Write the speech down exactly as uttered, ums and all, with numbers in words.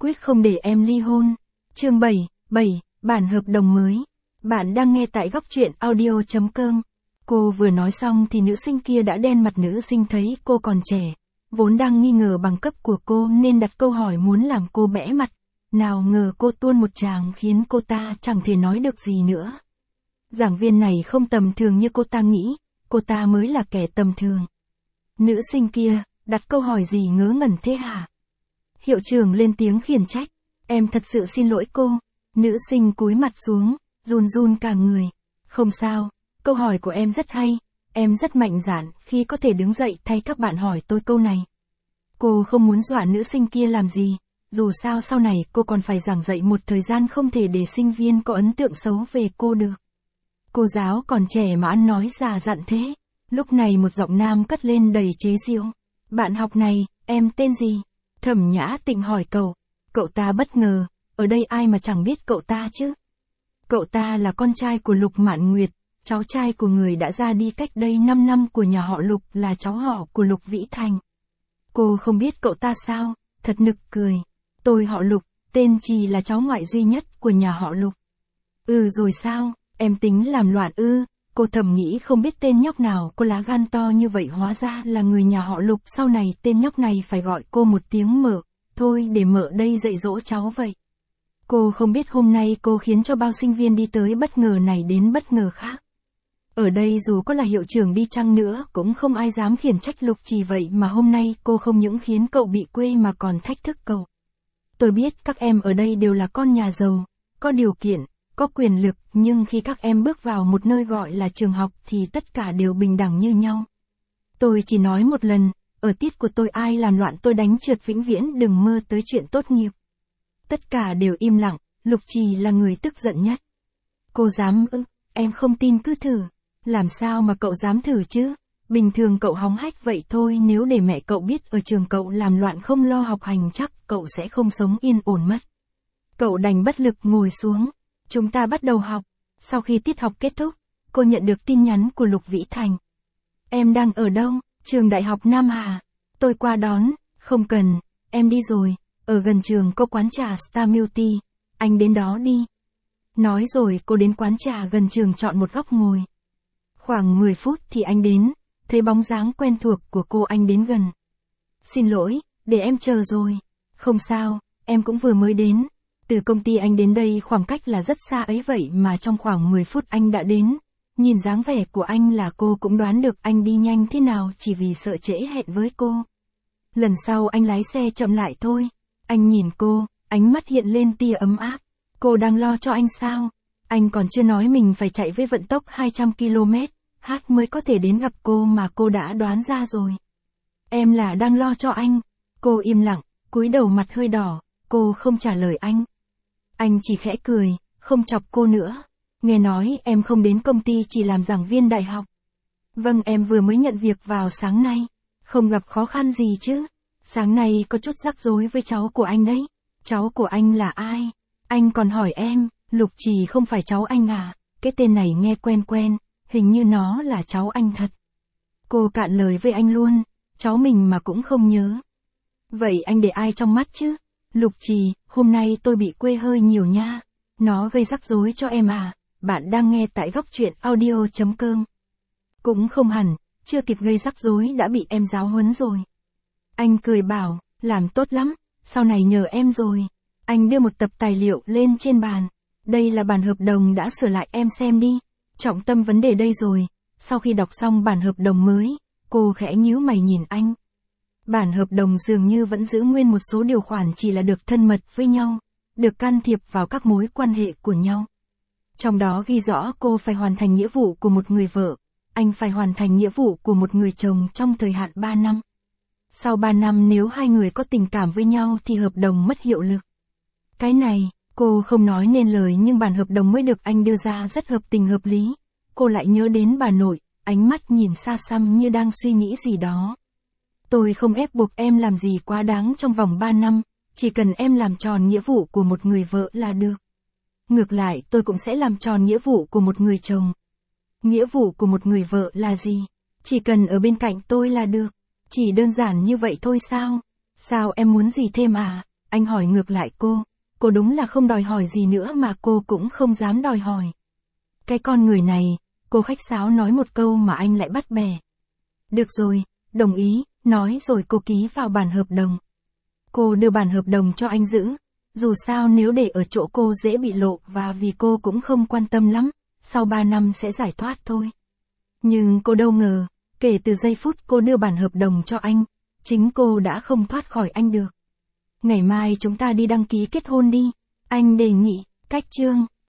quyết không để em ly hôn. Chương bảy, bảy, bản hợp đồng mới. Bạn đang nghe tại góc truyện audio chấm com. Cô vừa nói xong thì nữ sinh kia đã đen mặt. Nữ sinh thấy cô còn trẻ, vốn đang nghi ngờ bằng cấp của cô nên đặt câu hỏi muốn làm cô bẽ mặt. Nào ngờ cô tuôn một tràng khiến cô ta chẳng thể nói được gì nữa. Giảng viên này không tầm thường như cô ta nghĩ, cô ta mới là kẻ tầm thường. Nữ sinh kia, đặt câu hỏi gì ngớ ngẩn thế hả? Hiệu trưởng lên tiếng khiển trách. Em thật sự xin lỗi cô. Nữ sinh cúi mặt xuống, run run cả người. Không sao, câu hỏi của em rất hay. Em rất mạnh dạn khi có thể đứng dậy thay các bạn hỏi tôi câu này. Cô không muốn dọa nữ sinh kia làm gì. Dù sao sau này cô còn phải giảng dạy một thời gian, không thể để sinh viên có ấn tượng xấu về cô được. Cô giáo còn trẻ mà ăn nói già dặn thế. Lúc này một giọng nam cất lên đầy chế giễu. Bạn học này, em tên gì? Thẩm Nhã Tịnh hỏi cậu. Cậu ta bất ngờ, ở đây ai mà chẳng biết cậu ta chứ? Cậu ta là con trai của Lục Mạn Nguyệt, cháu trai của người đã ra đi cách đây năm năm của nhà họ Lục, là cháu họ của Lục Vĩ Thành. Cô không biết cậu ta sao? Thật nực cười. Tôi họ Lục, tên Trì, là cháu ngoại duy nhất của nhà họ Lục. Ừ rồi sao, em tính làm loạn ư? Cô thầm nghĩ không biết tên nhóc nào có lá gan to như vậy, hóa ra là người nhà họ Lục. Sau này tên nhóc này phải gọi cô một tiếng mợ. Thôi để mợ đây dạy dỗ cháu vậy. Cô không biết hôm nay cô khiến cho bao sinh viên đi tới bất ngờ này đến bất ngờ khác. Ở đây dù có là hiệu trưởng đi chăng nữa cũng không ai dám khiển trách Lục Trì, vậy mà hôm nay cô không những khiến cậu bị quê mà còn thách thức cậu. Tôi biết các em ở đây đều là con nhà giàu, có điều kiện, có quyền lực, nhưng khi các em bước vào một nơi gọi là trường học thì tất cả đều bình đẳng như nhau. Tôi chỉ nói một lần, ở tiết của tôi ai làm loạn tôi đánh trượt vĩnh viễn, đừng mơ tới chuyện tốt nghiệp. Tất cả đều im lặng, Lục Trì là người tức giận nhất. Cô dám ư? Em không tin cứ thử. Làm sao mà cậu dám thử chứ? Bình thường cậu hóng hách vậy thôi, nếu để mẹ cậu biết ở trường cậu làm loạn không lo học hành chắc cậu sẽ không sống yên ổn mất. Cậu đành bất lực ngồi xuống. Chúng ta bắt đầu học. Sau khi tiết học kết thúc, cô nhận được tin nhắn của Lục Vĩ Thành. Em đang ở đâu? Trường Đại học Nam Hà. Tôi qua đón. Không cần, em đi rồi. Ở gần trường có quán trà Star Beauty. Anh đến đó đi. Nói rồi cô đến quán trà gần trường chọn một góc ngồi. Khoảng mười phút thì anh đến. Thấy bóng dáng quen thuộc của cô, anh đến gần. Xin lỗi, để em chờ rồi. Không sao, em cũng vừa mới đến. Từ công ty anh đến đây khoảng cách là rất xa ấy, vậy mà trong khoảng mười phút anh đã đến. Nhìn dáng vẻ của anh là cô cũng đoán được anh đi nhanh thế nào chỉ vì sợ trễ hẹn với cô. Lần sau anh lái xe chậm lại thôi. Anh nhìn cô, ánh mắt hiện lên tia ấm áp. Cô đang lo cho anh sao? Anh còn chưa nói mình phải chạy với vận tốc hai trăm ki lô mét hát mới có thể đến gặp cô mà cô đã đoán ra rồi. Em là đang lo cho anh. Cô im lặng, cúi đầu mặt hơi đỏ, cô không trả lời anh. Anh chỉ khẽ cười, không chọc cô nữa. Nghe nói em không đến công ty, chỉ làm giảng viên đại học. Vâng, em vừa mới nhận việc vào sáng nay. Không gặp khó khăn gì chứ? Sáng nay có chút rắc rối với cháu của anh đấy. Cháu của anh là ai? Anh còn hỏi em. Lục Trì không phải cháu anh à? Cái tên này nghe quen quen, hình như nó là cháu anh thật. Cô cạn lời với anh luôn. Cháu mình mà cũng không nhớ. Vậy anh để ai trong mắt chứ? Lục Trì, hôm nay tôi bị quê hơi nhiều nha. Nó gây rắc rối cho em à? Bạn đang nghe tại góc truyện audio chấm com. Cũng không hẳn, chưa kịp gây rắc rối đã bị em giáo huấn rồi. Anh cười bảo, làm tốt lắm, sau này nhờ em rồi. Anh đưa một tập tài liệu lên trên bàn. Đây là bản hợp đồng đã sửa lại, em xem đi. Trọng tâm vấn đề đây rồi. Sau khi đọc xong bản hợp đồng mới, cô khẽ nhíu mày nhìn anh. Bản hợp đồng dường như vẫn giữ nguyên một số điều khoản, chỉ là được thân mật với nhau, được can thiệp vào các mối quan hệ của nhau. Trong đó ghi rõ cô phải hoàn thành nghĩa vụ của một người vợ, anh phải hoàn thành nghĩa vụ của một người chồng trong thời hạn ba năm. Sau ba năm nếu hai người có tình cảm với nhau thì hợp đồng mất hiệu lực. Cái này, cô không nói nên lời, nhưng bản hợp đồng mới được anh đưa ra rất hợp tình hợp lý. Cô lại nhớ đến bà nội, ánh mắt nhìn xa xăm như đang suy nghĩ gì đó. Tôi không ép buộc em làm gì quá đáng trong vòng ba năm, chỉ cần em làm tròn nghĩa vụ của một người vợ là được. Ngược lại tôi cũng sẽ làm tròn nghĩa vụ của một người chồng. Nghĩa vụ của một người vợ là gì? Chỉ cần ở bên cạnh tôi là được. Chỉ đơn giản như vậy thôi sao? Sao em muốn gì thêm à? Anh hỏi ngược lại cô. Cô đúng là không đòi hỏi gì nữa mà cô cũng không dám đòi hỏi. Cái con người này, cô khách sáo nói một câu mà anh lại bắt bẻ. Được rồi, đồng ý, nói rồi cô ký vào bản hợp đồng. Cô đưa bản hợp đồng cho anh giữ. Dù sao nếu để ở chỗ cô dễ bị lộ và vì cô cũng không quan tâm lắm, sau ba năm sẽ giải thoát thôi. Nhưng cô đâu ngờ, kể từ giây phút cô đưa bản hợp đồng cho anh, chính cô đã không thoát khỏi anh được. Ngày mai chúng ta đi đăng ký kết hôn đi, anh đề nghị. Cách chương